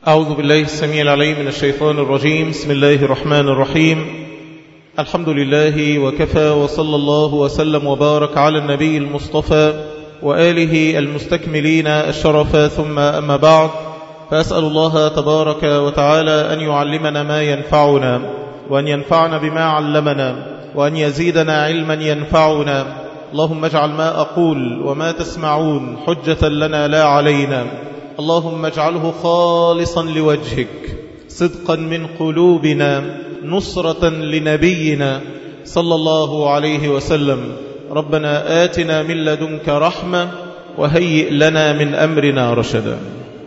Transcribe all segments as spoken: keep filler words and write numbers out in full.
أعوذ بالله السميع العليم من الشيطان الرجيم. بسم الله الرحمن الرحيم. الحمد لله وكفى، وصلى الله وسلم وبارك على النبي المصطفى وآله المستكملين الشرف، ثم أما بعد، فأسأل الله تبارك وتعالى أن يعلمنا ما ينفعنا، وأن ينفعنا بما علمنا، وأن يزيدنا علما ينفعنا. اللهم اجعل ما أقول وما تسمعون حجة لنا لا علينا. اللهم اجعله خالصا لوجهك، صدقا من قلوبنا، نصرة لنبينا صلى الله عليه وسلم. ربنا آتنا من لدنك رحمة وهيئ لنا من أمرنا رشدا.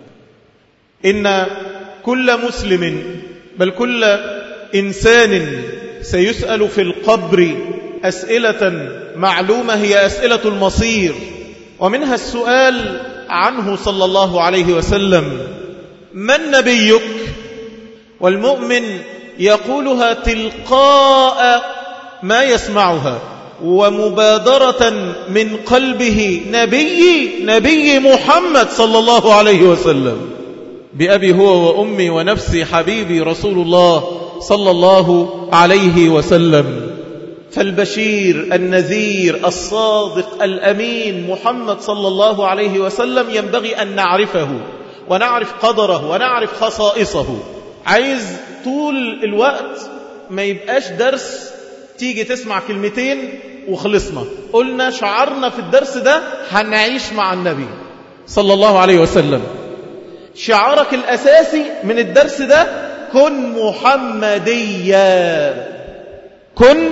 إن كل مسلم، بل كل إنسان سيسأل في القبر أسئلة معلومة، هي أسئلة المصير، ومنها السؤال عنه صلى الله عليه وسلم: من نبيك؟ والمؤمن يقولها تلقاء ما يسمعها ومبادرة من قلبه: نبي نبي محمد صلى الله عليه وسلم. بأبي هو وأمي ونفسي حبيبي رسول الله صلى الله عليه وسلم. فالبشير النذير الصادق الأمين محمد صلى الله عليه وسلم ينبغي أن نعرفه ونعرف قدره ونعرف خصائصه. عايز طول الوقت ما يبقاش درس تيجي تسمع كلمتين وخلصنا. قلنا شعرنا في الدرس ده هنعيش مع النبي صلى الله عليه وسلم. شعارك الأساسي من الدرس ده: كن محمديا، كن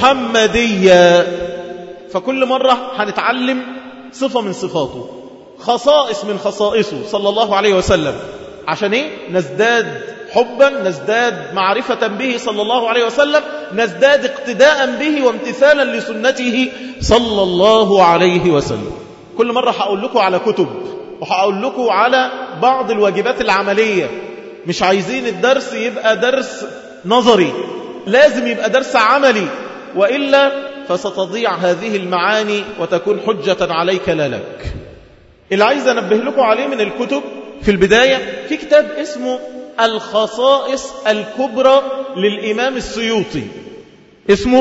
محمديا. فكل مرة هنتعلم صفة من صفاته، خصائص من خصائصه صلى الله عليه وسلم. عشان ايه؟ نزداد حبا، نزداد معرفة به صلى الله عليه وسلم، نزداد اقتداء به وامتثالا لسنته صلى الله عليه وسلم. كل مرة هقول لكم على كتب، وهقول لكم على بعض الواجبات العملية. مش عايزين الدرس يبقى درس نظري، لازم يبقى درس عملي، وإلا فستضيع هذه المعاني وتكون حجة عليك لا لك. اللي عايز أنبه لكم عليه من الكتب في البداية، في كتاب اسمه الخصائص الكبرى للإمام السيوطي. اسمه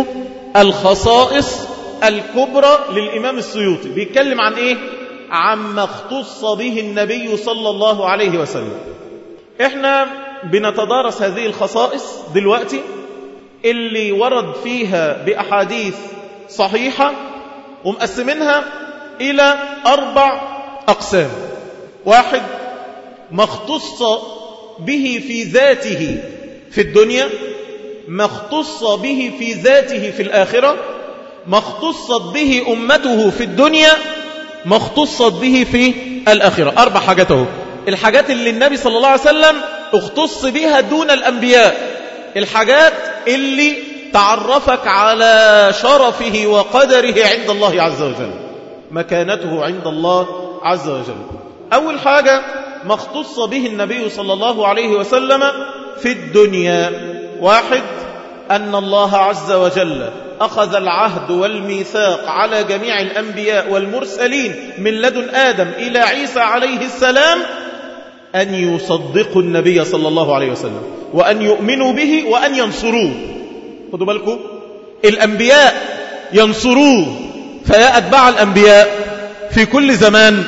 الخصائص الكبرى للإمام السيوطي. بيتكلم عن إيه؟ عما اختص به النبي صلى الله عليه وسلم. احنا بنتدارس هذه الخصائص دلوقتي اللي ورد فيها بأحاديث صحيحة، ومقسمينها إلى أربع أقسام. واحد: ما اختص به في ذاته في الدنيا، ما اختص به في ذاته في الآخرة، ما اختصت به أمته في الدنيا، ما اختصت به في الآخرة. أربع حاجات اهو. الحاجات اللي النبي صلى الله عليه وسلم اختص بها دون الأنبياء، الحاجات اللي تعرفك على شرفه وقدره عند الله عز وجل، مكانته عند الله عز وجل. أول حاجة: ما اختص به النبي صلى الله عليه وسلم في الدنيا. واحد: أن الله عز وجل أخذ العهد والميثاق على جميع الأنبياء والمرسلين من لدن آدم إلى عيسى عليه السلام أن يصدقوا النبي صلى الله عليه وسلم، وأن يؤمنوا به، وأن ينصروه. خدوا بالكم، الأنبياء ينصروه. فيا أتباع الأنبياء في كل زمان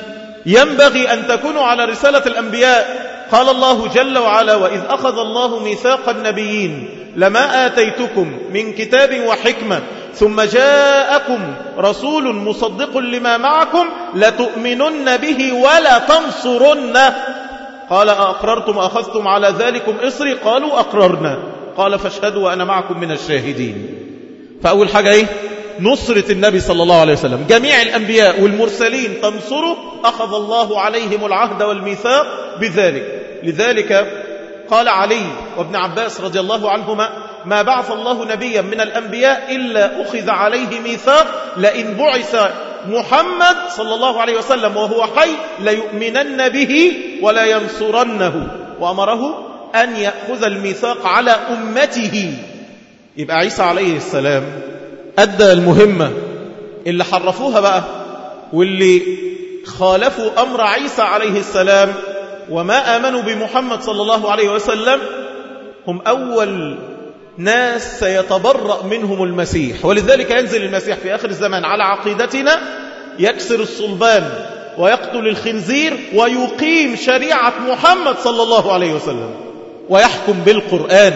ينبغي أن تكونوا على رسالة الأنبياء. قال الله جل وعلا: وإذ أخذ الله ميثاق النبيين لما آتيتكم من كتاب وحكمة ثم جاءكم رسول مصدق لما معكم لتؤمنن به ولا تنصرنه. قال: أقررتم أخذتم على ذلكم إصري؟ قالوا: أقررنا. قال: فاشهدوا وأنا معكم من الشاهدين. فأول حاجة إيه؟ نصرة النبي صلى الله عليه وسلم. جميع الأنبياء والمرسلين تنصره، أخذ الله عليهم العهد والميثاق بذلك. لذلك قال علي وابن عباس رضي الله عنهما: ما بعث الله نبيا من الأنبياء إلا أخذ عليه ميثاق لئن بعث محمد صلى الله عليه وسلم وهو حي ليؤمنن به ولا ينصرنه. وأمره أن يأخذ الميثاق على أمته. يبقى عيسى عليه السلام أدى المهمة. اللي حرفوها بقى واللي خالفوا أمر عيسى عليه السلام وما آمنوا بمحمد صلى الله عليه وسلم هم أول ناس سيتبرأ منهم المسيح. ولذلك ينزل المسيح في آخر الزمان على عقيدتنا، يكسر الصلبان ويقتل الخنزير ويقيم شريعة محمد صلى الله عليه وسلم ويحكم بالقرآن.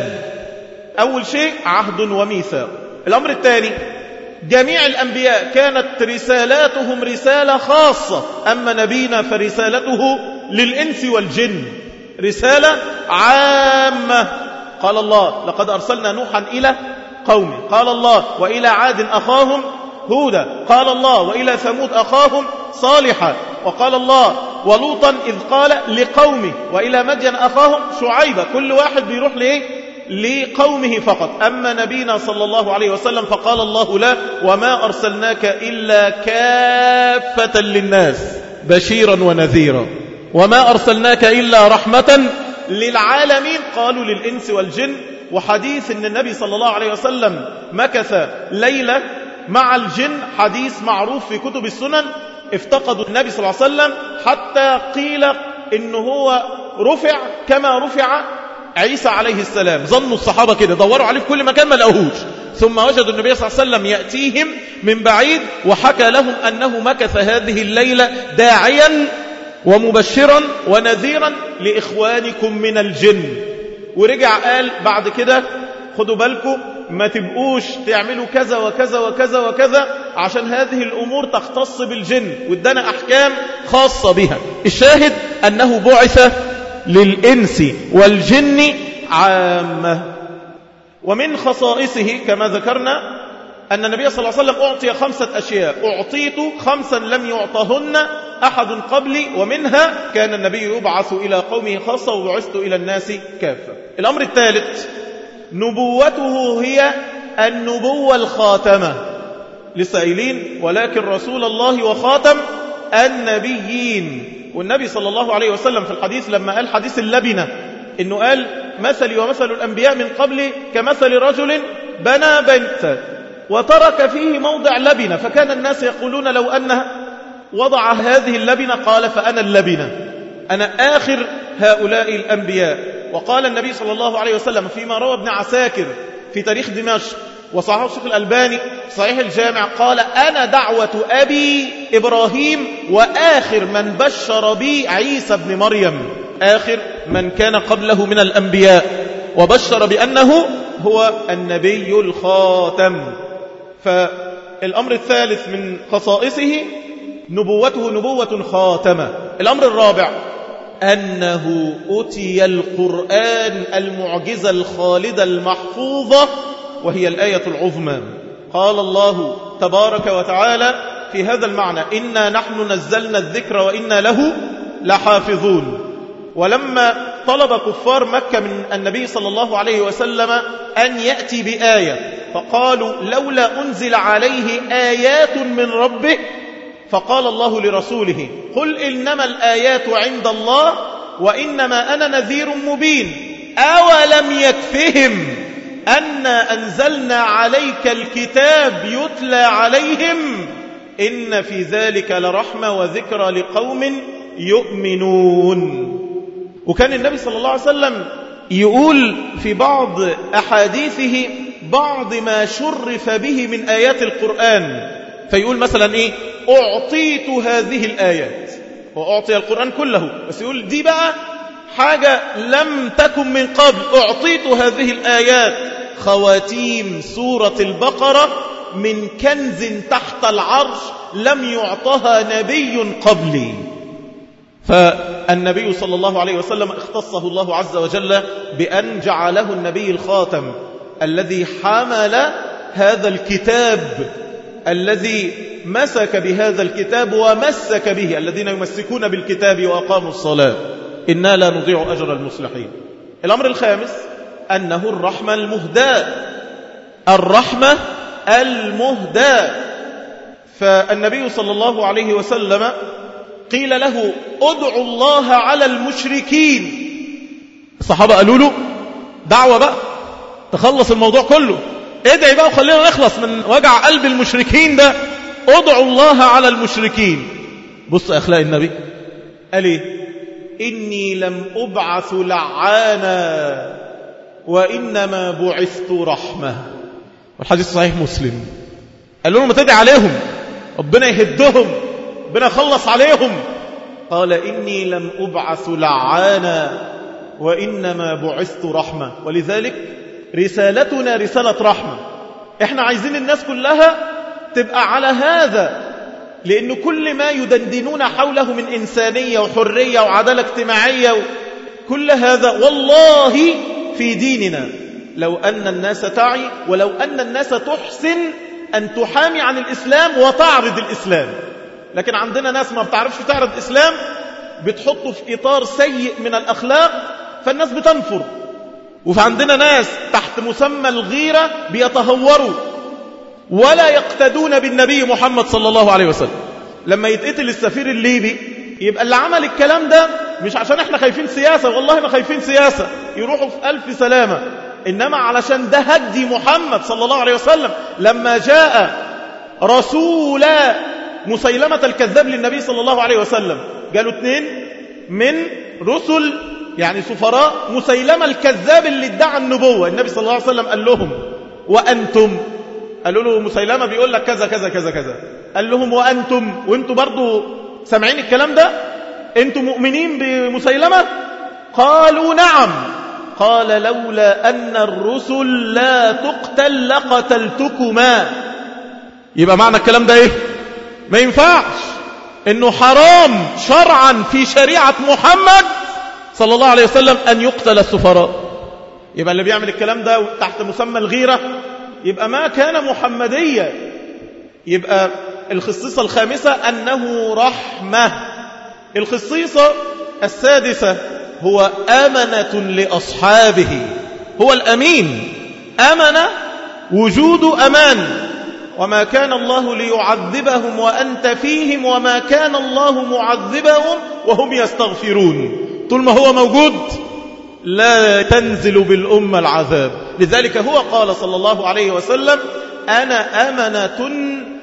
أول شيء عهد وميثاق. الأمر الثاني، جميع الأنبياء كانت رسالاتهم رسالة خاصة، أما نبينا فرسالته للإنس والجن رسالة عامة. قال الله لقد أرسلنا نوحا إلى قومه، قال الله وإلى عاد أخاهم هودا، قال الله وإلى ثمود أخاهم صالحا، وقال الله ولوطا إذ قال لقومه، وإلى مدين أخاهم شعيبا. كل واحد بيروح لإيه؟ لقومه فقط. أما نبينا صلى الله عليه وسلم فقال الله له وما أرسلناك إلا كافة للناس بشيرا ونذيرا، وما أرسلناك إلا رحمة للعالمين. قالوا للإنس والجن. وحديث أن النبي صلى الله عليه وسلم مكث ليلة مع الجن، حديث معروف في كتب السنن. افتقدوا النبي صلى الله عليه وسلم حتى قيل إنه هو رفع كما رفع عيسى عليه السلام. ظنوا الصحابة كده، دوروا عليه في كل مكان ما لقوهوش، ثم وجدوا النبي صلى الله عليه وسلم يأتيهم من بعيد وحكى لهم أنه مكث هذه الليلة داعيا ومبشرا ونذيرا لإخوانكم من الجن. ورجع قال بعد كده خدوا بالكم ما تبقوش تعملوا كذا وكذا وكذا وكذا عشان هذه الأمور تختص بالجن، وادانا أحكام خاصة بها. الشاهد أنه بعث للإنس والجن عامة. ومن خصائصه كما ذكرنا أن النبي صلى الله عليه وسلم أعطي خمسة أشياء، أعطيت خمسا لم يعطهن أحد قبلي، ومنها كان النبي يبعث إلى قومه خاصة وبعثت إلى الناس كافة. الأمر الثالث، نبوته هي النبوة الخاتمة للسائلين، ولكن رسول الله وخاتم النبيين. والنبي صلى الله عليه وسلم في الحديث لما قال حديث اللبنة إنه قال مثلي ومثل الأنبياء من قبل كمثل رجل بنى بيتا وترك فيه موضع لبنة، فكان الناس يقولون لو أنه وضع هذه اللبنة، قال فأنا اللبنة، أنا آخر هؤلاء الأنبياء. وقال النبي صلى الله عليه وسلم فيما روى ابن عساكر في تاريخ دمشق وصححه الشيخ الألباني صحيح الجامع، قال أنا دعوة أبي إبراهيم وآخر من بشر بي عيسى بن مريم، آخر من كان قبله من الأنبياء وبشر بأنه هو النبي الخاتم. فالأمر الثالث من خصائصه نبوته نبوة خاتمة. الأمر الرابع أنه أتي القرآن المعجزة الخالدة المحفوظة، وهي الآية العظمى. قال الله تبارك وتعالى في هذا المعنى إنا نحن نزلنا الذكر وإنا له لحافظون. ولما طلب كفار مكة من النبي صلى الله عليه وسلم أن يأتي بآية فقالوا لولا أنزل عليه آيات من ربه، فقال الله لرسوله قل إنما الآيات عند الله وإنما أنا نذير مبين أولم يكفهم أنا أنزلنا عليك الكتاب يتلى عليهم إن في ذلك لرحمة وذكرى لقوم يؤمنون. وكان النبي صلى الله عليه وسلم يقول في بعض أحاديثه بعض ما شرف به من آيات القرآن، فيقول مثلا إيه أعطيت هذه الآيات، وأعطي القرآن كله، بس يقول دي بقى حاجة لم تكن من قبل، أعطيت هذه الآيات خواتيم سورة البقرة من كنز تحت العرش لم يعطها نبي قبلي. فالنبي صلى الله عليه وسلم اختصه الله عز وجل بأن جعله النبي الخاتم الذي حمل هذا الكتاب، الذي مسك بهذا الكتاب ومسك به الذين يمسكون بالكتاب وأقاموا الصلاة إنا لا نضيع أجر المصلحين. الأمر الخامس أنه الرحمة المهداة، الرحمة المهداة. فالنبي صلى الله عليه وسلم قيل له ادعوا الله على المشركين، الصحابة قالوا له دعوة بقى تخلص الموضوع كله، ادعي بقى وخلينا نخلص من وجع قلب المشركين ده، ادعوا الله على المشركين. بص أخلاق النبي قال ايه إني لم أبعث لعانا وإنما بعثت رحمة. والحديث صحيح مسلم. قال لهم ما تدعي عليهم ربنا يهدهم ربنا يخلص عليهم. قال إني لم أبعث لعانا وإنما بعثت رحمة. ولذلك رسالتنا رسالة رحمة. احنا عايزين الناس كلها تبقى على هذا، لأن كل ما يدندنون حوله من إنسانية وحرية وعدالة اجتماعية كل هذا والله في ديننا لو أن الناس تعي ولو أن الناس تحسن أن تحامي عن الإسلام وتعرض الإسلام. لكن عندنا ناس ما بتعرفش تعرض الإسلام، بتحطه في إطار سيء من الأخلاق فالناس بتنفر. وعندنا ناس تحت مسمى الغيرة بيتهوروا ولا يقتدون بالنبي محمد صلى الله عليه وسلم. لما يتقتل السفير الليبي يبقى اللي عمل الكلام ده مش عشان احنا خايفين سياسة، والله ما خايفين سياسة، يروحوا في ألف سلامة، إنما علشان ده هدي محمد صلى الله عليه وسلم. لما جاء رسول مسيلمة الكذاب للنبي صلى الله عليه وسلم قالوا اثنين من رسل يعني سفراء مسيلمة الكذاب اللي ادعى النبوة. النبي صلى الله عليه وسلم قال لهم وأنتم، قالوا له مسيلمة بيقول لك كذا كذا كذا كذا، قال لهم وأنتم، وانتم برضو سامعين الكلام ده؟ انتم مؤمنين بمسيلمة؟ قالوا نعم. قال لولا أن الرسل لا تقتل لقتلتكما. يبقى معنى الكلام ده ايه؟ ما ينفعش، انه حرام شرعا في شريعة محمد صلى الله عليه وسلم أن يقتل السفراء. يبقى اللي بيعمل الكلام ده تحت مسمى الغيرة يبقى ما كان محمدية. يبقى الخصيصة الخامسة أنه رحمة. الخصيصة السادسة هو أمنة لأصحابه، هو الأمين. أمن وجود أمان. وما كان الله ليعذبهم وأنت فيهم وما كان الله معذبهم وهم يستغفرون. طول ما هو موجود لا تنزل بالأمة العذاب. لذلك هو قال صلى الله عليه وسلم أنا أمنة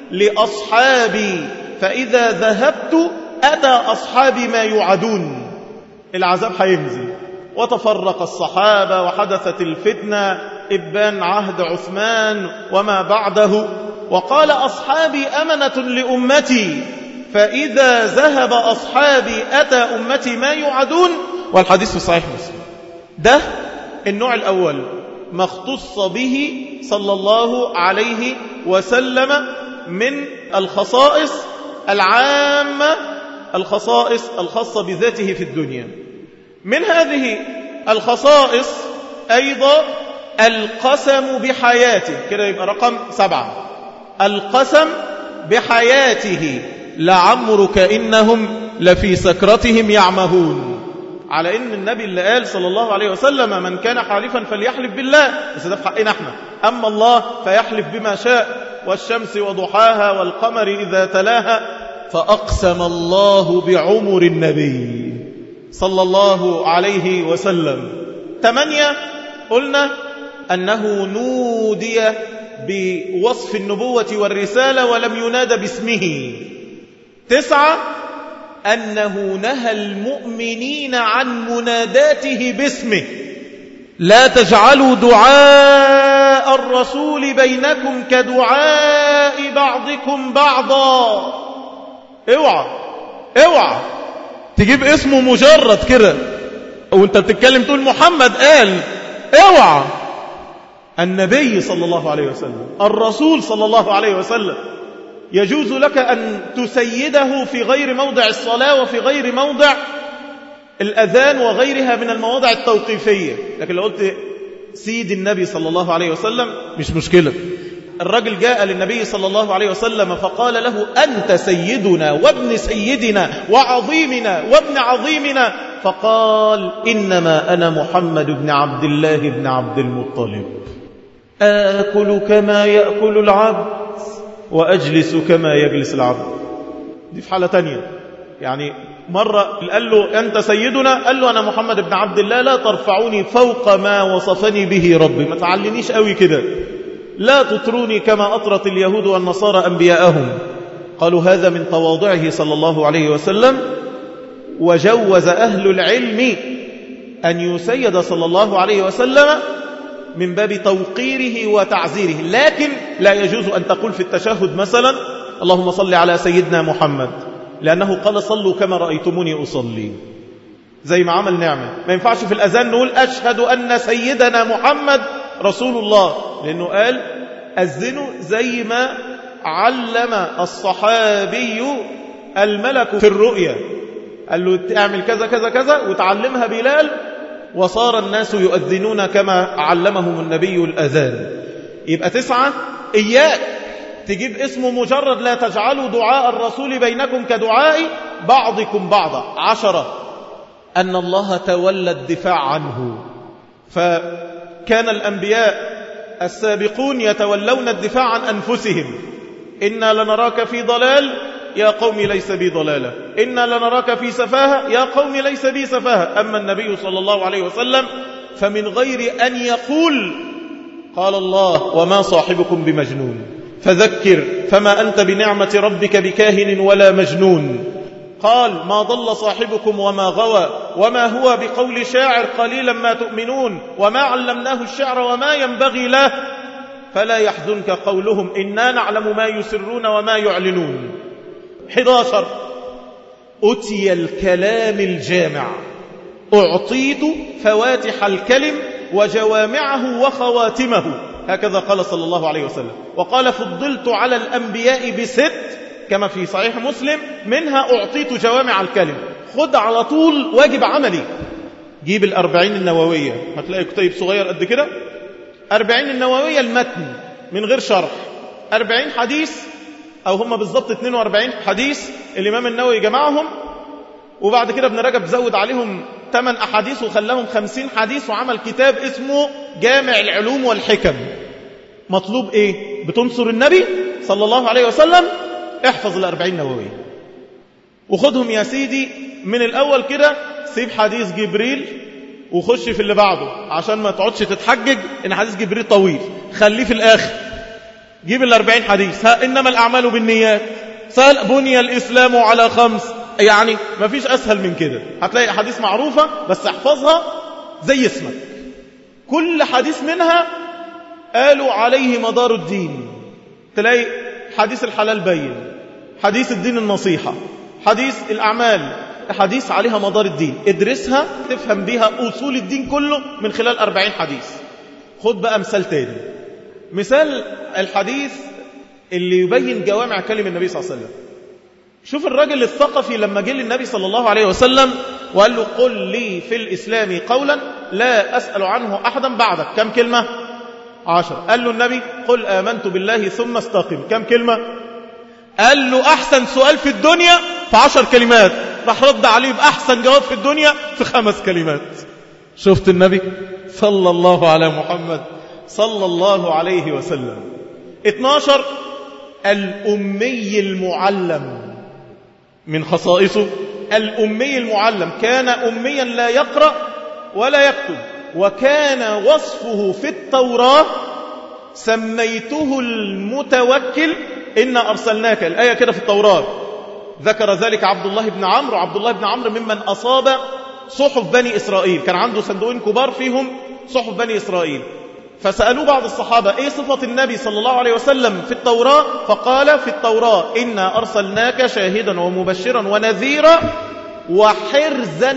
لأصحابي فإذا ذهبت أتى أصحابي ما يوعدون. العذاب هينزل. وتفرق الصحابة وحدثت الفتنة إبان عهد عثمان وما بعده. وقال أصحابي أمنة لأمتي فإذا ذهب أصحابي أتى أمتي ما يوعدون. والحديث في صحيح مسلم. ده النوع الأول ما اختص به صلى الله عليه وسلم من الخصائص العامة، الخصائص الخاصة بذاته في الدنيا. من هذه الخصائص أيضا القسم بحياته. كده يبقى رقم سبعة، القسم بحياته. لعمرك إنهم لفي سكرتهم يعمهون. على إن النبي اللي قال صلى الله عليه وسلم من كان حالفا فليحلف بالله، بس ده في حقنا احنا. أما الله فيحلف بما شاء والشمس وضحاها والقمر إذا تلاها. فأقسم الله بعمر النبي صلى الله عليه وسلم. ثمانية قلنا أنه نودي بوصف النبوة والرسالة ولم ينادى باسمه. تسعة أنه نهى المؤمنين عن مناداته باسمه. لا تجعلوا دعاء الرسول بينكم كدعاء بعضكم بعضا. اوعى اوعى تجيب اسمه مجرد كده وانت بتتكلم تقول محمد قال. اوعى. النبي صلى الله عليه وسلم، الرسول صلى الله عليه وسلم، يجوز لك أن تسيده في غير موضع الصلاة وفي غير موضع الأذان وغيرها من المواضع التوقيفية. لكن لو قلت سيد النبي صلى الله عليه وسلم مش مشكلة. الرجل جاء للنبي صلى الله عليه وسلم فقال له أنت سيدنا وابن سيدنا وعظيمنا وابن عظيمنا. فقال إنما أنا محمد بن عبد الله بن عبد المطلب. آكل كما يأكل العبد وأجلس كما يجلس العبد. دي في حالة تانية. يعني مرة قال له أنت سيدنا، قال له أنا محمد بن عبد الله لا ترفعوني فوق ما وصفني به ربي، ما تعلنيش قوي كده، لا تطروني كما أطرت اليهود والنصارى أنبياءهم. قالوا هذا من تواضعه صلى الله عليه وسلم. وجوز أهل العلم أن يسيد صلى الله عليه وسلم من باب توقيره وتعزيره، لكن لا يجوز أن تقول في التشهد مثلا اللهم صل على سيدنا محمد، لأنه قال صلوا كما رأيتموني أصلي، زي ما عمل نعمة. ما ينفعش في الأذان نقول أشهد أن سيدنا محمد رسول الله، لأنه قال أذنوا زي ما علم الصحابي الملك في الرؤيا، قال له اعمل كذا كذا كذا وتعلمها بلال، وصار الناس يؤذنون كما علمهم النبي الأذان. يبقى تسعة، إياك تجيب اسمه مجرد، لا تجعلوا دعاء الرسول بينكم كدعاء بعضكم بعضا. عشرة، أن الله تولى الدفاع عنه، فكان الأنبياء السابقون يتولون الدفاع عن أنفسهم. إنا لنراك في ضلال يا قوم ليس بي ضلالة، إنا لنراك في سفاهة يا قوم ليس بي سفاهة. أما النبي صلى الله عليه وسلم فمن غير أن يقول قال الله وما صاحبكم بمجنون، فذكر فما أنت بنعمة ربك بكاهن ولا مجنون. قال ما ضل صاحبكم وما غوى وما هو بقول شاعر قليلا ما تؤمنون وما علمناه الشعر وما ينبغي له فلا يحزنك قولهم إنا نعلم ما يسرون وما يعلنون. أحد عشر، أتي الكلام الجامع، أعطيت فواتح الكلم وجوامعه وخواتمه، هكذا قال صلى الله عليه وسلم. وقال فضلت على الأنبياء بست كما في صحيح مسلم، منها أعطيت جوامع الكلم. خد على طول واجب عملي، جيب الأربعين النووية، هتلاقي كتيب صغير قد كده، أربعين النووية المتن من غير شرح، أربعين حديث أو هم بالضبط اثنين وأربعين حديث الإمام النووي جمعهم، وبعد كده ابن رجب زود عليهم ثمان أحاديث وخلاهم خمسين حديث، وعمل كتاب اسمه جامع العلوم والحكم. مطلوب إيه؟ بتنصر النبي صلى الله عليه وسلم، احفظ الأربعين نووية وخدهم يا سيدي من الأول كده، سيب حديث جبريل وخش في اللي بعده عشان ما تقعدش تتحجج إن حديث جبريل طويل، خليه في الآخر. جيب الأربعين حديث، ها إنما الأعمال بالنيات، سهل، بني الإسلام على خمس، يعني ما فيش أسهل من كده. هتلاقي حديث معروفة بس احفظها زي اسمك. كل حديث منها قالوا عليه مدار الدين، تلاقي حديث الحلال بين، حديث الدين النصيحة، حديث الأعمال، حديث عليها مدار الدين. ادرسها تفهم بها أصول الدين كله من خلال أربعين حديث. خد بقى مثال تاني، مثال الحديث اللي يبين جوامع كلم النبي صلى الله عليه وسلم. شوف الراجل الثقفي لما جه للنبي صلى الله عليه وسلم وقال له قل لي في الإسلام قولا لا أسأل عنه أحدا بعدك، كم كلمة؟ عشر. قال له النبي قل آمنت بالله ثم استقم، كم كلمة؟ قال له أحسن سؤال في الدنيا في عشر كلمات، راح رد عليه بأحسن جواب في الدنيا في خمس كلمات. شفت النبي صلى الله على محمد صلى الله عليه وسلم. اثناشر، الأمي المعلم، من خصائصه الأمي المعلم، كان أميا لا يقرأ ولا يكتب، وكان وصفه في التوراة سميته المتوكل إنا أرسلناك، الآية كده في التوراة ذكر ذلك عبد الله بن عمرو. عبد الله بن عمرو ممن أصاب صحف بني إسرائيل، كان عنده صندوقين كبار فيهم صحف بني إسرائيل، فسألوا بعض الصحابة ايه صفة النبي صلى الله عليه وسلم في التوراة، فقال في التوراة إنا أرسلناك شاهدا ومبشرا ونذيرا وحرزا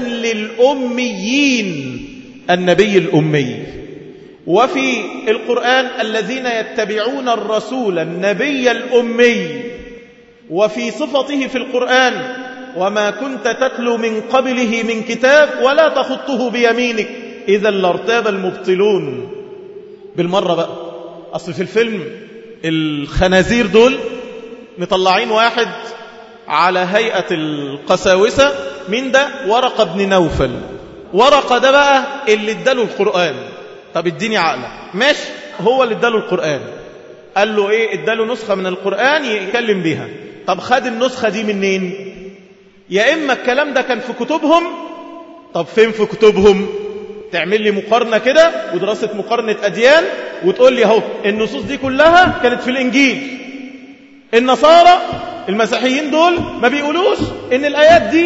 للأميين، النبي الأمي. وفي القرآن الذين يتبعون الرسول النبي الأمي. وفي صفته في القرآن وما كنت تتلو من قبله من كتاب ولا تخطه بيمينك إذا لارتاب المبطلون. بالمرة بقى، أصل في الفيلم الخنازير دول مطلعين واحد على هيئة القساوسة، من ده ورقة بن نوفل. ورقة ده بقى اللي اداله القرآن. طب اديني عقلك، ماشي، هو اللي اداله القرآن، قال له ايه؟ اداله نسخة من القرآن يتكلم بيها. طب خد النسخة دي منين؟ يا إما الكلام ده كان في كتبهم. طب فين في كتبهم؟ تعمل لي مقارنة كده ودراسة مقارنة أديان وتقول لي اهو النصوص دي كلها كانت في الإنجيل. النصارى المسيحيين دول ما بيقولوش إن الآيات دي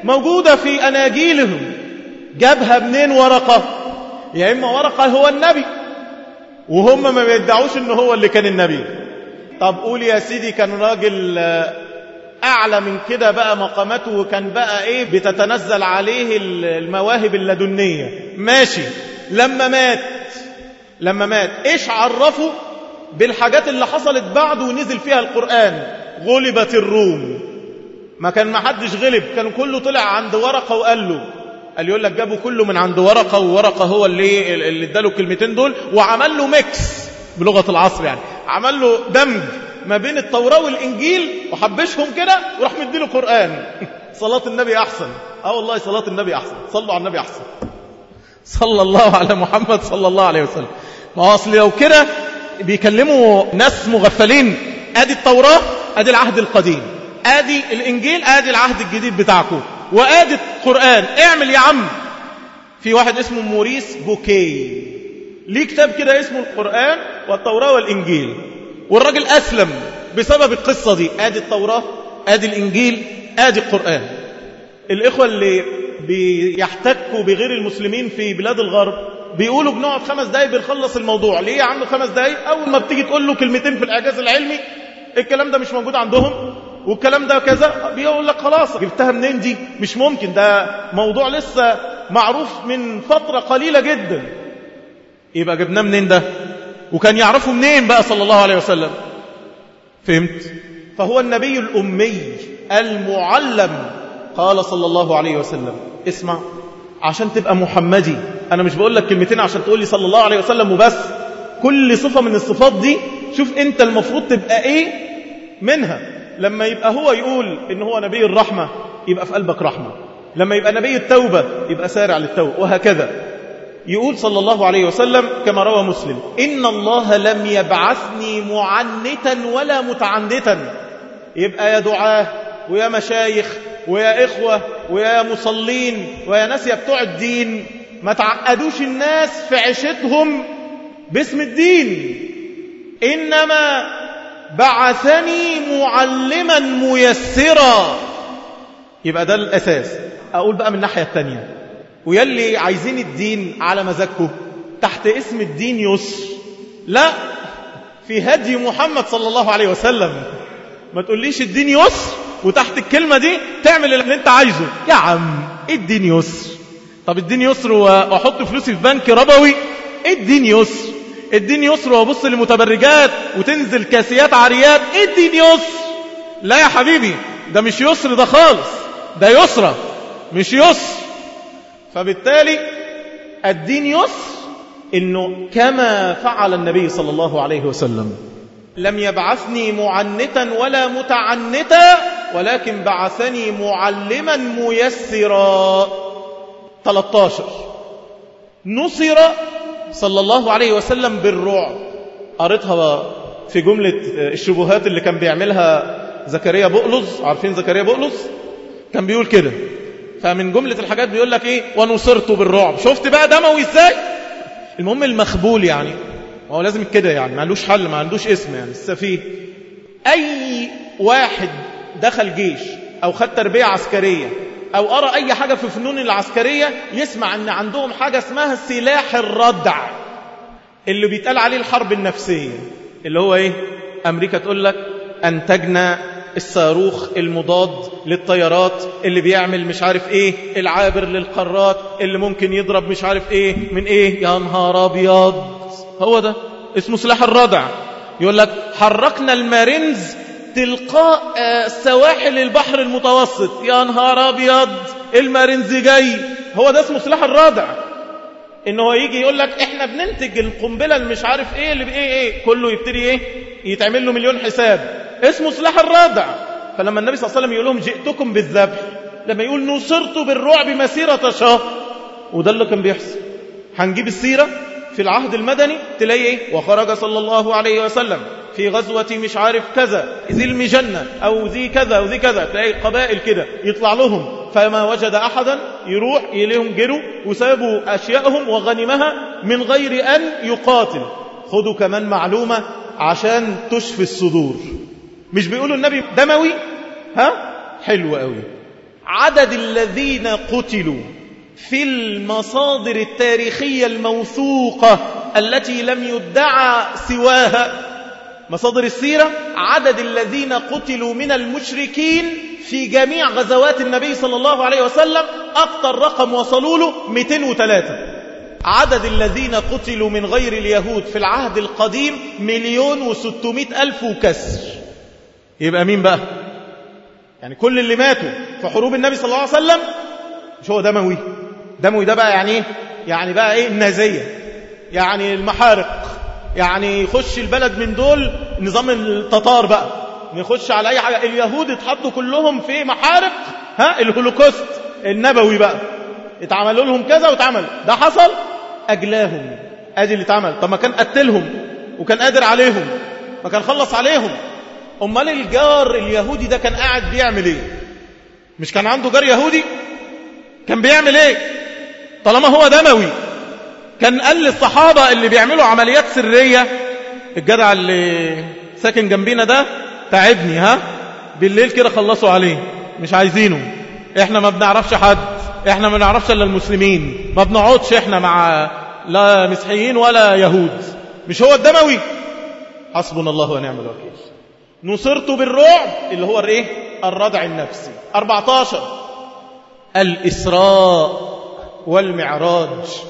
موجودة في أناجيلهم. جابها منين ورقة؟ يا إما ورقة هو النبي وهم ما بيدعوش إنه هو اللي كان النبي. طب قول يا سيدي كان راجل أعلى من كده بقى مقامته وكان بقى إيه بتتنزل عليه المواهب اللدنية، ماشي. لما مات لما مات إيش عرفه بالحاجات اللي حصلت بعده ونزل فيها القرآن؟ غلبت الروم. ما كان ما حدش غلب، كان كله طلع عند ورقة وقال له، قال يقول لك جابوا كله من عند ورقة، وورقة هو اللي اللي اداله الكلمتين دول وعمل له ميكس بلغة العصر، يعني عمل له دمج ما بين التوراة والإنجيل وحبشهم كده وراح مديله قرآن. صلاة النبي أحسن. اه والله صلاة النبي أحسن. صلوا على النبي أحسن. صلى الله على محمد صلى الله عليه وسلم. ما هو أصل لو كده بيكلموا ناس مغفلين، ادي التوراة ادي العهد القديم، ادي الإنجيل ادي العهد الجديد بتاعكم، وادي القرآن. اعمل يا عم. في واحد اسمه موريس بوكي ليه كتاب كده اسمه القرآن والتوراة والإنجيل، والراجل أسلم بسبب القصة دي. ادي التوراة ادي الإنجيل ادي القرآن. الإخوة اللي بيحتكوا بغير المسلمين في بلاد الغرب بيقولوا بنقعد خمس دقايق بنخلص الموضوع. ليه يا عم خمس دقايق؟ أول ما بتيجي تقول له كلمتين في الإعجاز العلمي الكلام ده مش موجود عندهم والكلام ده كذا، بيقول لك خلاص جبتها منين دي؟ مش ممكن، ده موضوع لسه معروف من فترة قليلة جدا. يبقى جبناه منين ده؟ وكان يعرفه منين بقى صلى الله عليه وسلم؟ فهمت؟ فهو النبي الأمي المعلم. قال صلى الله عليه وسلم اسمع عشان تبقى محمدي، أنا مش بقول لك كلمتين عشان تقول لي صلى الله عليه وسلم وبس. كل صفة من الصفات دي شوف أنت المفروض تبقى إيه منها. لما يبقى هو يقول إن هو نبي الرحمة يبقى في قلبك رحمة، لما يبقى نبي التوبة يبقى سارع للتوبة، وهكذا. يقول صلى الله عليه وسلم كما روى مسلم: إن الله لم يبعثني معنتا ولا متعنتا. يبقى يا دعاه ويا مشايخ ويا إخوة ويا مصلين ويا ناس يا بتوع الدين، ما تعقدوش الناس في عيشتهم باسم الدين. إنما بعثني معلما ميسرا. يبقى ده الأساس. أقول بقى من الناحية الثانية، ويلي عايزين الدين على مزاجكم تحت اسم الدين يسر، لا، في هدي محمد صلى الله عليه وسلم. ما تقوليش الدين يسر وتحت الكلمة دي تعمل اللي انت عايزه. يا عم الدين يسر. طب الدين يسر واحط فلوسي في بنك ربوي؟ الدين يسر. الدين يسر وابص لمتبرجات وتنزل كاسيات عاريات؟ الدين يسر. لا يا حبيبي، ده مش يسر، ده خالص، ده يسرى مش يسر. فبالتالي الدين يسر إنه كما فعل النبي صلى الله عليه وسلم. لم يبعثني معنتا ولا متعنتا ولكن بعثني معلما ميسرا. ثلاثة عشر نصر صلى الله عليه وسلم بالرعب. قريتها في جملة الشبهات اللي كان بيعملها زكريا بؤلز. عارفين زكريا بؤلز؟ كان بيقول كده. فمن جملة الحاجات بيقول لك ايه؟ ونصرت بالرعب. شفت بقى دموي ازاي؟ المهم المخبول، يعني هو لازم كده، يعني ما عندوش حل، ما عندوش اسم، يعني السفيه. اي واحد دخل جيش او خد تربية عسكرية او قرأ اي حاجة في فنون العسكرية يسمع ان عندهم حاجة اسمها سلاح الردع، اللي بيتقال عليه الحرب النفسية. اللي هو ايه؟ امريكا تقول لك انتجنا الصاروخ المضاد للطيارات اللي بيعمل مش عارف ايه، العابر للقارات اللي ممكن يضرب مش عارف ايه من ايه. يا نهار ابيض، هو ده اسمه سلاح الردع. يقول لك حركنا المارينز تلقاء سواحل البحر المتوسط. يا نهار ابيض، المارينز جاي. هو ده اسمه سلاح الردع. انه يجي يقول لك احنا بننتج القنبله اللي مش عارف ايه اللي بايه ايه، كله يبتدي ايه يتعمل له مليون حساب. اسمه سلاح الردع. فلما النبي صلى الله عليه وسلم يقول لهم جئتكم بالذبح، لما يقول نصرت بالرعب مسيرة شهر، وده اللي كان بيحصل. هنجيب السيرة في العهد المدني تلاقي ايه؟ وخرج صلى الله عليه وسلم في غزوة مش عارف كذا ذي المجنة او ذي كذا وذي كذا، تلاقي قبائل كده يطلع لهم، فما وجد احدا يروح إليهم جروا وسابوا اشيائهم وغنمها من غير ان يقاتل. خدوا كمان معلومة عشان تشفي الصدور. مش بيقولوا النبي دموي؟ ها؟ حلو قوي. عدد الذين قتلوا في المصادر التاريخية الموثوقة التي لم يدعى سواها، مصادر السيرة، عدد الذين قتلوا من المشركين في جميع غزوات النبي صلى الله عليه وسلم أكثر رقم وصلوا له مئتين وثلاثة. عدد الذين قتلوا من غير اليهود في العهد القديم مليون وستمائة ألف وكسر. يبقى مين بقى؟ يعني كل اللي ماتوا في حروب النبي صلى الله عليه وسلم مش هو دموي؟ دموي ده بقى يعني ايه؟ يعني بقى ايه؟ النازية، يعني المحارق، يعني يخش البلد من دول نظام التتار بقى، نخش على اي حاجة. اليهود اتحطوا كلهم في محارق، ها، الهولوكوست النبوي بقى، اتعملوا لهم كذا واتعمل ده حصل، اجلاهم، ادي اللي اتعمل. طب ما كان قتلهم وكان قادر عليهم، ما كان خلص عليهم. امال الجار اليهودي ده كان قاعد بيعمل ايه؟ مش كان عنده جار يهودي؟ كان بيعمل ايه طالما هو دموي؟ كان قال للصحابة اللي بيعملوا عمليات سرية، الجدع اللي ساكن جنبينا ده تعبني، ها، بالليل كده خلصوا عليه، مش عايزينه، احنا ما بنعرفش حد، احنا ما بنعرفش الا المسلمين، ما بنقعدش احنا مع لا مسيحيين ولا يهود. مش هو الدموي؟ حسبنا الله ونعم الوكيل. نصرت بالرعب اللي هو الايه؟ الردع النفسي. أربعة عشر الإسراء والمعراج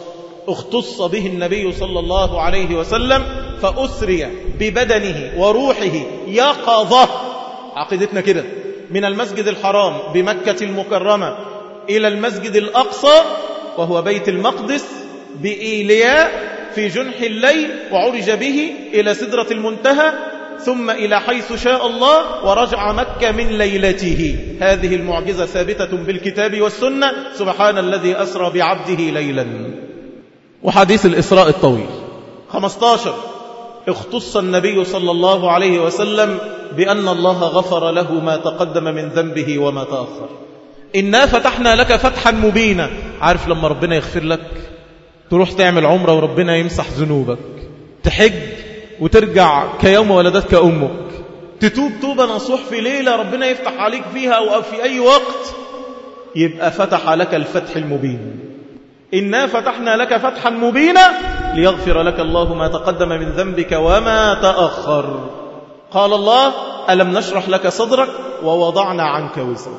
اختص به النبي صلى الله عليه وسلم، فأسري ببدنه وروحه يقظة، عقيدتنا كده، من المسجد الحرام بمكة المكرمة إلى المسجد الأقصى وهو بيت المقدس بإيلياء في جنح الليل، وعرج به إلى سدرة المنتهى، ثم إلى حيث شاء الله، ورجع مكة من ليلته. هذه المعجزة ثابتة بالكتاب والسنة. سبحان الذي أسرى بعبده ليلا. وحديث الإسراء الطويل. خمسة عشر اختص النبي صلى الله عليه وسلم بأن الله غفر له ما تقدم من ذنبه وما تأخر. إنا فتحنا لك فتحا مبينا. عارف لما ربنا يغفر لك تروح تعمل عمرة وربنا يمسح ذنوبك، تحج وترجع كيوم ولدتك أمك، تتوب توبة نصوح في ليلة ربنا يفتح عليك فيها أو في أي وقت، يبقى فتح لك الفتح المبين. إنا فتحنا لك فتحا مبينا ليغفر لك الله ما تقدم من ذنبك وما تأخر. قال الله ألم نشرح لك صدرك ووضعنا عنك وزرك.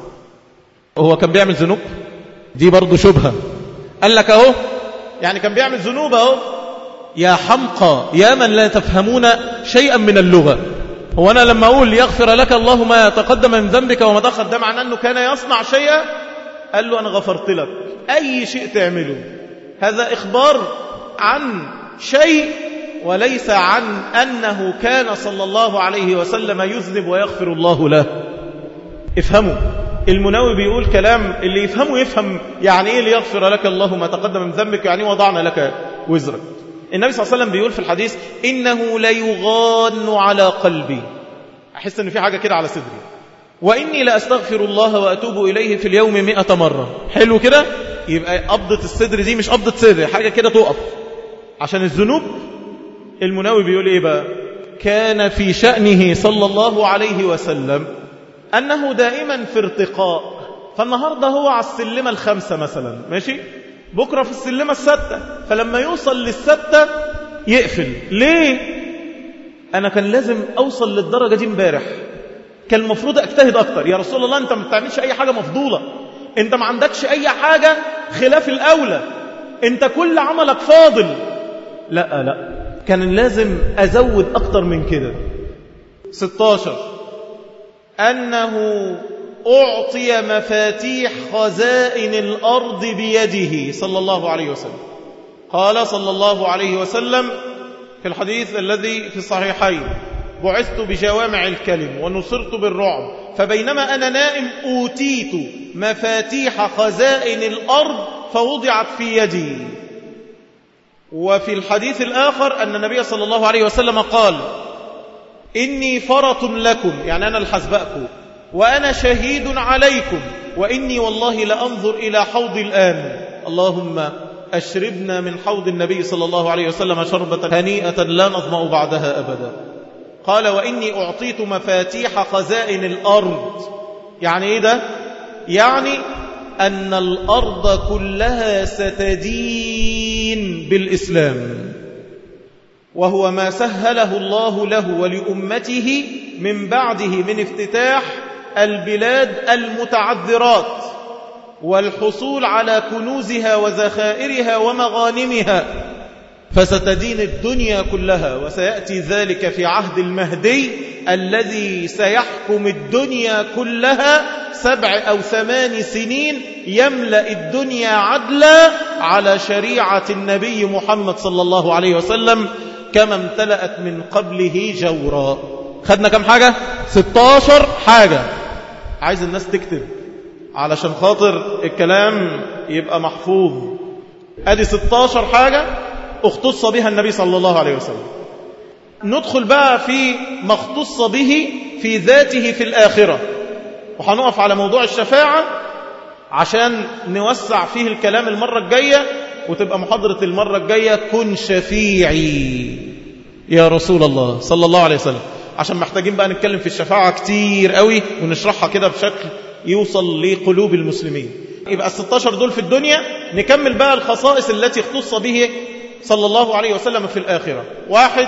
هو كان بيعمل ذنوب؟ دي برضو شبهة. قال لك أهو، يعني كان بيعمل ذنوب أهو. يا حمقى، يا من لا تفهمون شيئا من اللغة. هو أنا لما أقول ليغفر لك الله ما تقدم من ذنبك وما تأخر، ده معناه أنه كان يصنع شيئا؟ قال له أنا غفرت لك أي شيء تعمله. هذا إخبار عن شيء وليس عن أنه كان صلى الله عليه وسلم يذنب ويغفر الله له. افهموا، المناوي بيقول كلام اللي يفهمه يفهم يعني إيه ليغفر لك الله ما تقدم من ذنبك، يعني وضعنا لك وزرك. النبي صلى الله عليه وسلم بيقول في الحديث إنه ليغان على قلبي، أحس أن في حاجة كده على صدري، وإني لأستغفر الله وأتوب إليه في اليوم مئة مرة. حلو كده؟ يبقى قبضة الصدر دي مش قبضة صدر، حاجة كده تقف عشان الذنوب. المناوي بيقول إيه بقى؟ كان في شأنه صلى الله عليه وسلم أنه دائما في ارتقاء. فالنهاردة هو على السلمة الخمسة مثلا، ماشي؟ بكرة في السلمة الستة، فلما يوصل للستة يقفل. ليه؟ أنا كان لازم أوصل للدرجة دي امبارح، كان المفروض أجتهد أكتر. يا رسول الله أنت ما بتعملش أي حاجة مفضولة، أنت ما عندكش أي حاجة خلاف الأولى، أنت كل عملك فاضل. لا لا، كان لازم أزود أكتر من كده. ستة عشر أنه أعطي مفاتيح خزائن الأرض بيده صلى الله عليه وسلم. قال صلى الله عليه وسلم في الحديث الذي في الصحيحين بعثت بجوامع الكلم ونصرت بالرعب، فبينما أنا نائم أوتيت مفاتيح خزائن الأرض فوضعت في يدي. وفي الحديث الآخر أن النبي صلى الله عليه وسلم قال إني فرط لكم، يعني أنا الحسبأكم، وأنا شهيد عليكم، وإني والله لأنظر إلى حوضي الآن، اللهم أشربنا من حوض النبي صلى الله عليه وسلم شربة هنيئة لا نظمأ بعدها أبدا. قال وإني أعطيت مفاتيح خزائن الأرض. يعني إيه ده؟ يعني أن الأرض كلها ستدين بالإسلام، وهو ما سهله الله له ولأمته من بعده من افتتاح البلاد المتعذرات والحصول على كنوزها وذخائرها ومغانمها، فستدين الدنيا كلها. وسيأتي ذلك في عهد المهدي الذي سيحكم الدنيا كلها سبع أو ثمان سنين، يملأ الدنيا عدلا على شريعة النبي محمد صلى الله عليه وسلم كما امتلأت من قبله جورا. خدنا كم حاجة؟ ستاشر حاجة. عايز الناس تكتب علشان خاطر الكلام يبقى محفوظ. ادي ستاشر حاجة اختص بها النبي صلى الله عليه وسلم. ندخل بقى في ما اختص به في ذاته في الآخرة، وهنقف على موضوع الشفاعة عشان نوسع فيه الكلام المرة الجاية، وتبقى محاضرة المرة الجاية كن شفيعي يا رسول الله صلى الله عليه وسلم، عشان محتاجين بقى نتكلم في الشفاعة كتير قوي ونشرحها كده بشكل يوصل لقلوب المسلمين. يبقى الستاشر دول في الدنيا. نكمل بقى الخصائص التي اختص به صلى الله عليه وسلم في الآخرة. واحد،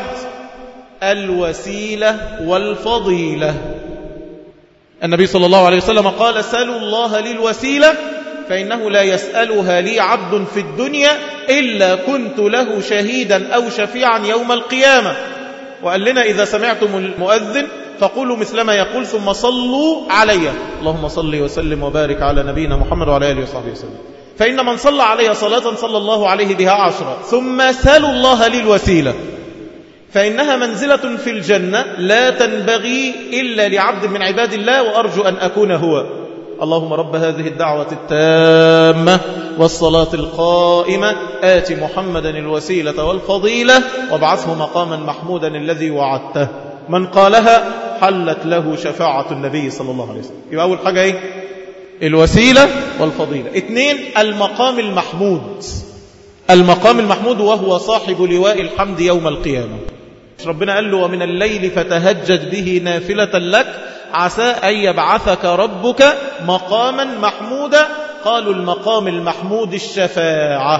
الوسيلة والفضيلة. النبي صلى الله عليه وسلم قال سألوا الله للوسيلة فإنه لا يسألها لي عبد في الدنيا إلا كنت له شهيدا أو شفيعا يوم القيامة. وقال لنا إذا سمعتم المؤذن فقولوا مثل ما يقول ثم صلوا علي، اللهم صل وسلم وبارك على نبينا محمد وعلى آله وصحبه وسلم. فإن من صلى عليه صلاة صلى الله عليه بها عشرة. ثم سألوا الله للوسيلة فإنها منزلة في الجنة لا تنبغي إلا لعبد من عباد الله، وأرجو أن أكون هو. اللهم رب هذه الدعوة التامة والصلاة القائمة آت محمدا الوسيلة والفضيلة وابعثه مقاما محمودا الذي وعدته. من قالها حلت له شفاعة النبي صلى الله عليه وسلم. يبقى أول حاجة إيه؟ الوسيلة والفضيلة. اثنين، المقام المحمود. المقام المحمود وهو صاحب لواء الحمد يوم القيامة. ربنا قال له ومن الليل فتهجد به نافلة لك عسى أن يبعثك ربك مقاما محمودا. قالوا المقام المحمود الشفاعة.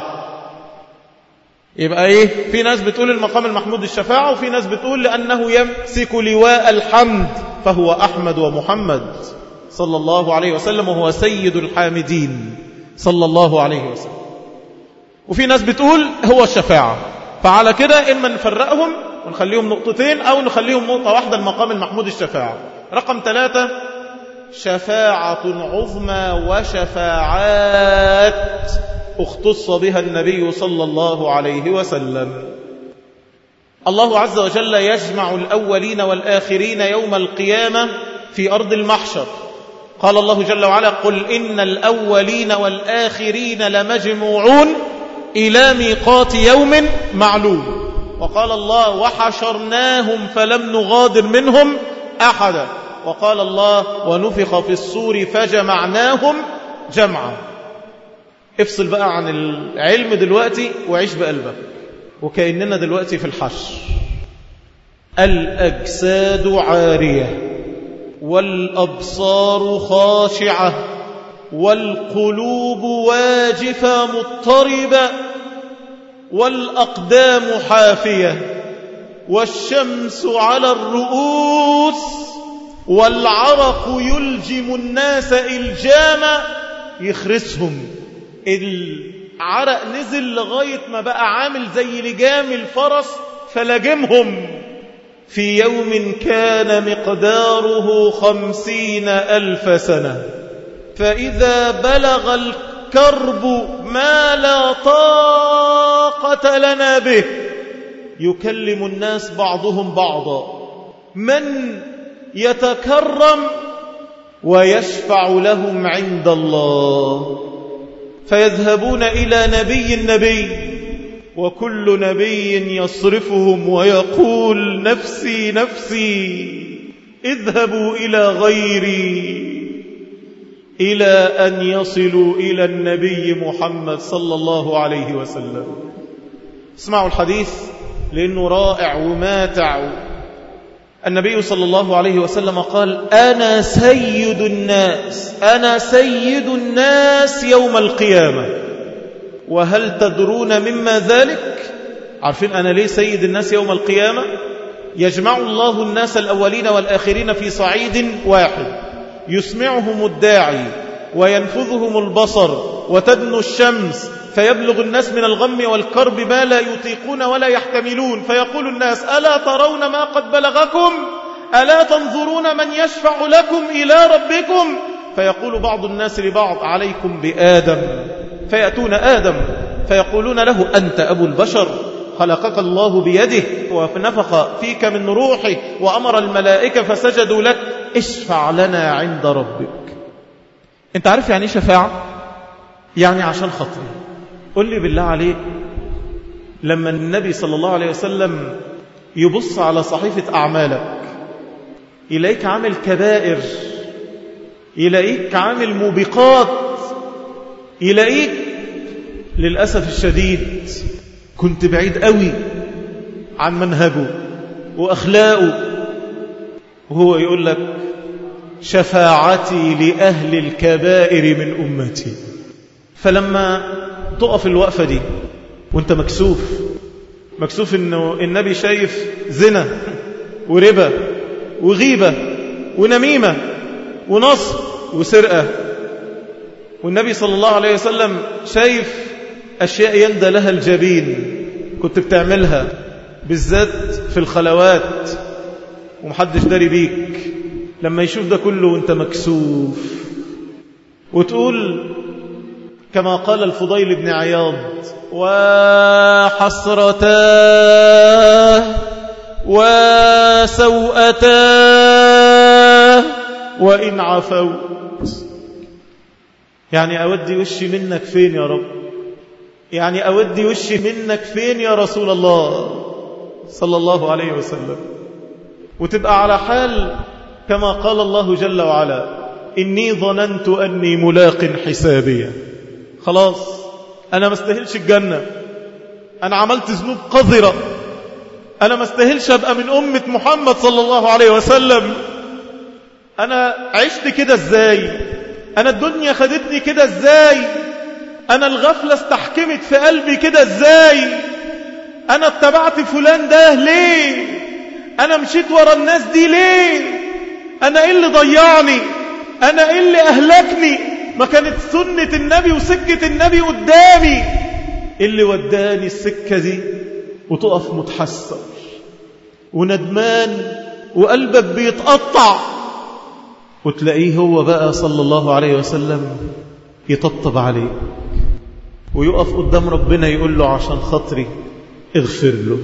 يبقى ايه؟ في ناس بتقول المقام المحمود الشفاعة، وفي ناس بتقول لأنه يمسك لواء الحمد فهو أحمد ومحمد صلى الله عليه وسلم، وهو سيد الحامدين صلى الله عليه وسلم. وفي ناس بتقول هو الشفاعة. فعلى كده إما نفرقهم ونخليهم نقطتين أو نخليهم نقطة واحدة، المقام المحمود الشفاعة. رقم ثلاثة، شفاعة عظمى وشفاعات اختص بها النبي صلى الله عليه وسلم. الله عز وجل يجمع الأولين والآخرين يوم القيامة في أرض المحشر. قال الله جل وعلا قل إن الأولين والآخرين لمجموعون إلى ميقات يوم معلوم. وقال الله وحشرناهم فلم نغادر منهم أحدا. وقال الله ونفخ في الصور فجمعناهم جمعا. افصل بقى عن العلم دلوقتي وعيش بقلبك، وكأننا دلوقتي في الحشر. الأجساد عارية والأبصار خاشعة والقلوب واجفة مضطربة والأقدام حافية والشمس على الرؤوس والعرق يلجم الناس إلجاما يخرسهم. العرق نزل لغاية ما بقى عامل زي لجام الفرس فلجمهم. في يوم كان مقداره خمسين ألف سنة فإذا بلغ الكرب ما لا طاقة لنا به يكلم الناس بعضهم بعضا، من يتكرم ويشفع لهم عند الله، فيذهبون إلى نبي النبي وكل نبي يصرفهم ويقول نفسي نفسي اذهبوا إلى غيري، إلى أن يصلوا إلى النبي محمد صلى الله عليه وسلم. اسمعوا الحديث لأنه رائع وماتع. النبي صلى الله عليه وسلم قال أنا سيد الناس أنا سيد الناس يوم القيامة. وهل تدرون مما ذلك؟ عارفين أنا ليه سيد الناس يوم القيامة؟ يجمع الله الناس الأولين والآخرين في صعيد واحد، يسمعهم الداعي وينفذهم البصر وتدنو الشمس، فيبلغ الناس من الغم والكرب ما لا يطيقون ولا يحتملون، فيقول الناس ألا ترون ما قد بلغكم؟ ألا تنظرون من يشفع لكم إلى ربكم؟ فيقول بعض الناس لبعض عليكم بآدم، فيأتون آدم فيقولون له أنت أبو البشر، خلقك الله بيده ونفخ فيك من روحه وأمر الملائكة فسجدوا لك، اشفع لنا عند ربك. انت عارف يعني شفاعة؟ يعني عشان خاطري. قل لي بالله عليك، لما النبي صلى الله عليه وسلم يبص على صحيفة أعمالك يلاقيك عامل كبائر، يلاقيك عامل موبقات، يلاقيك للأسف الشديد كنت بعيد قوي عن منهجه وأخلاقه، وهو يقول لك شفاعتي لأهل الكبائر من أمتي. فلما تقف الوقفة دي وانت مكسوف مكسوف انه النبي شايف زنا وربا وغيبة ونميمة ونصب وسرقة، والنبي صلى الله عليه وسلم شايف أشياء يندى لها الجبين كنت بتعملها بالذات في الخلوات ومحدش داري بيك، لما يشوف ده كله وانت مكسوف وتقول كما قال الفضيل بن عياض وحسرتاه وسوءتاه وإن عفوت. يعني أودي وشي منك فين يا رب؟ يعني أودي وشي منك فين يا رسول الله صلى الله عليه وسلم؟ وتبقى على حال كما قال الله جل وعلا إني ظننت أني ملاق حسابيا. خلاص أنا ما استاهلش الجنة، أنا عملت ذنوب قذرة، أنا ما استاهلش أبقى من أمة محمد صلى الله عليه وسلم. أنا عشت كده إزاي؟ أنا الدنيا خدتني كده إزاي؟ أنا الغفلة استحكمت في قلبي كده إزاي؟ أنا اتبعت فلان ده ليه؟ أنا مشيت ورا الناس دي ليه؟ أنا إيه اللي ضيعني؟ أنا إيه اللي أهلكني؟ ما كانت سنة النبي وسكة النبي قدامي، اللي وداني السكة دي. وتقف متحسر وندمان وقلبك بيتقطع، وتلاقيه هو بقى صلى الله عليه وسلم يطبطب عليك ويقف قدام ربنا يقول له عشان خاطري اغفر له.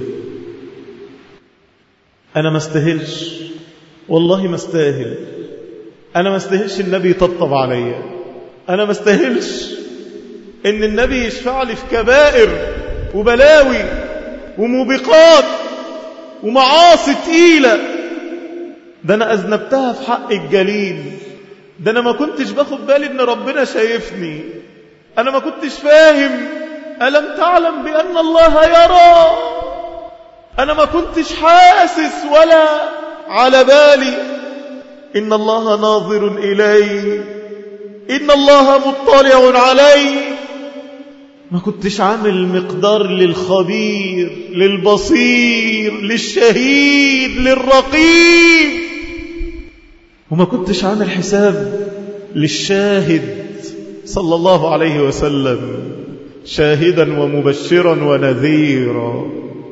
أنا ما استاهلش، والله ما استاهل، أنا ما استاهلش النبي يطبطب عليا، أنا ما استاهلش إن النبي يشفع لي في كبائر وبلاوي وموبقات ومعاصي تقيلة. ده أنا أذنبتها في حق الجليل، ده أنا ما كنتش باخد بالي إن ربنا شايفني، أنا ما كنتش فاهم ألم تعلم بأن الله يرى، أنا ما كنتش حاسس ولا على بالي إن الله ناظر إلي، إن الله مطلع علي. ما كنتش عامل مقدار للخبير للبصير للشهيد للرقيب، وما كنتش عامل حساب للشاهد صلى الله عليه وسلم شاهدا ومبشرا ونذيرا.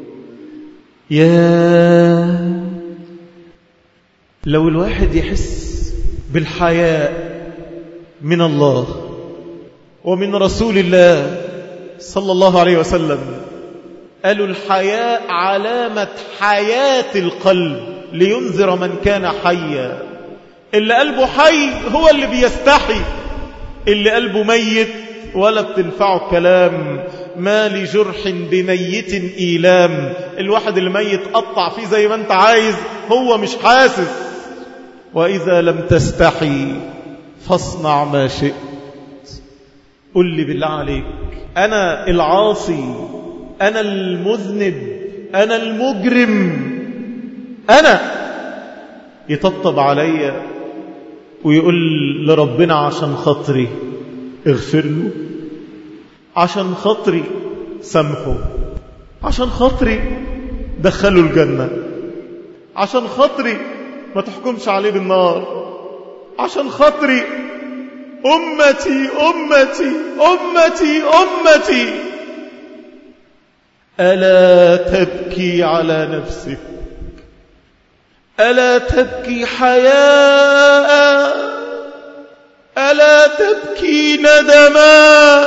يا لو الواحد يحس بالحياء من الله ومن رسول الله صلى الله عليه وسلم. قالوا الحياء علامة حياة القلب لينذر من كان حيا. اللي قلبه حي هو اللي بيستحي، اللي قلبه ميت ولا بتنفعه كلام. ما لجرح بميت إيلام. الواحد اللي ميت قطع فيه زي ما انت عايز، هو مش حاسس. وإذا لم تستحي فاصنع ما شئت. قل لي بالله عليك، أنا العاصي، أنا المذنب، أنا المجرم، أنا يطبطب عليا ويقول لربنا عشان خاطري اغفر له، عشان خاطري سامحه، عشان خاطري دخله الجنة، عشان خاطري ما تحكمش عليه بالنار، عشان خاطري أمتي أمتي أمتي أمتي. ألا تبكي على نفسك؟ ألا تبكي حياء؟ ألا تبكي ندما؟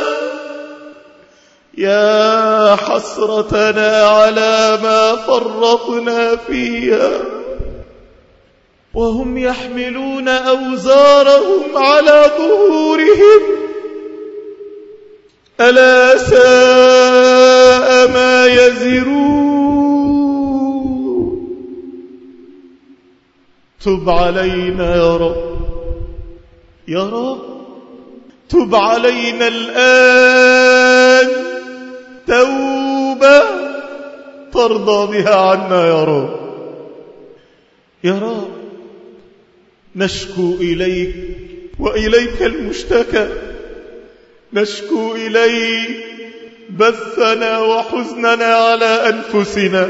يا حسرتنا على ما فرطنا فيها وهم يحملون أوزارهم على ظهورهم. ألا ساء ما يزرون. تب علينا يا رب، يا رب تب علينا الآن توبة ترضى بها عنا يا رب. يا رب نشكو إليك وإليك المشتكى، نشكو إليك بثنا وحزننا على أنفسنا،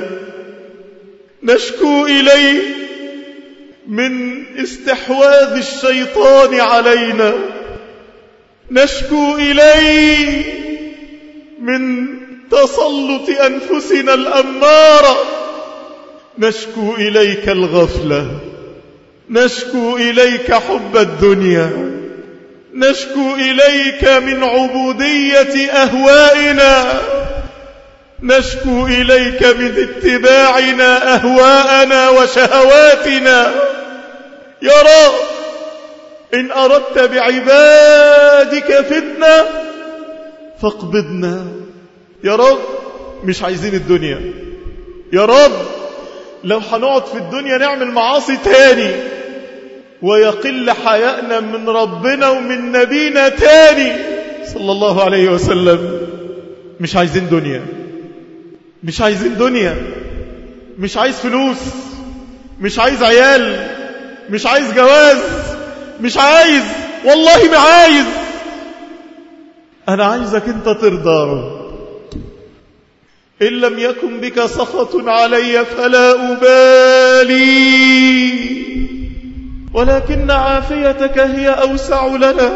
نشكو إليك من استحواذ الشيطان علينا، نشكو إليك من تسلط أنفسنا الأمارة، نشكو إليك الغفلة، نشكو إليك حب الدنيا، نشكو إليك من عبودية أهوائنا، نشكو إليك من اتباعنا أهواءنا وشهواتنا. يا رب إن أردت بعبادك فتنة فاقبضنا يا رب. مش عايزين الدنيا يا رب، لو هنقعد في الدنيا نعمل معاصي تاني ويقل حياءنا من ربنا ومن نبينا تاني صلى الله عليه وسلم. مش عايزين دنيا، مش عايزين دنيا، مش عايز فلوس، مش عايز عيال، مش عايز جواز، مش عايز، والله ما عايز. أنا عايزك أنت ترضى. إن لم يكن بك سخط علي فلا أبالي، ولكن عافيتك هي أوسع لنا.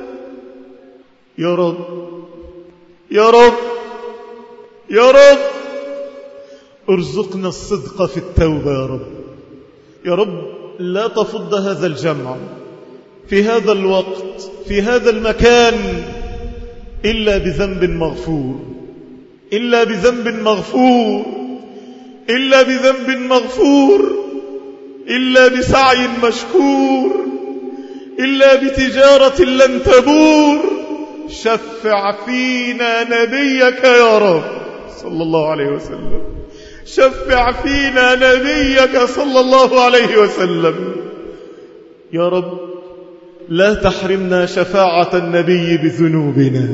يا رب يا رب يا رب ارزقنا الصدق في التوبة يا رب. يا رب لا تفض هذا الجمع في هذا الوقت في هذا المكان إلا بذنب مغفور، إلا بذنب مغفور، إلا بذنب مغفور، إلا بسعي مشكور، إلا بتجارة لن تبور. شفع فينا نبيك يا رب صلى الله عليه وسلم، شفع فينا نبيك صلى الله عليه وسلم. يا رب لا تحرمنا شفاعة النبي بذنوبنا.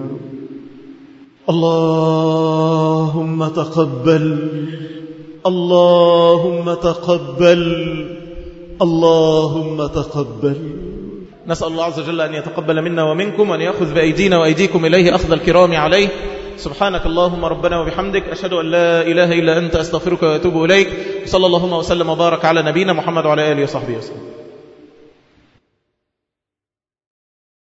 اللهم تقبل، اللهم تقبل، اللهم تقبل. نسأل الله عز وجل أن يتقبل منا ومنكم وأن يأخذ بأيدينا وأيديكم إليه أخذ الكرام عليه. سبحانك اللهم ربنا وبحمدك، أشهد أن لا إله إلا أنت، أستغفرك وأتوب إليك. صلى اللهم وسلم وبارك على نبينا محمد وعلى آله وصحبه وسلم.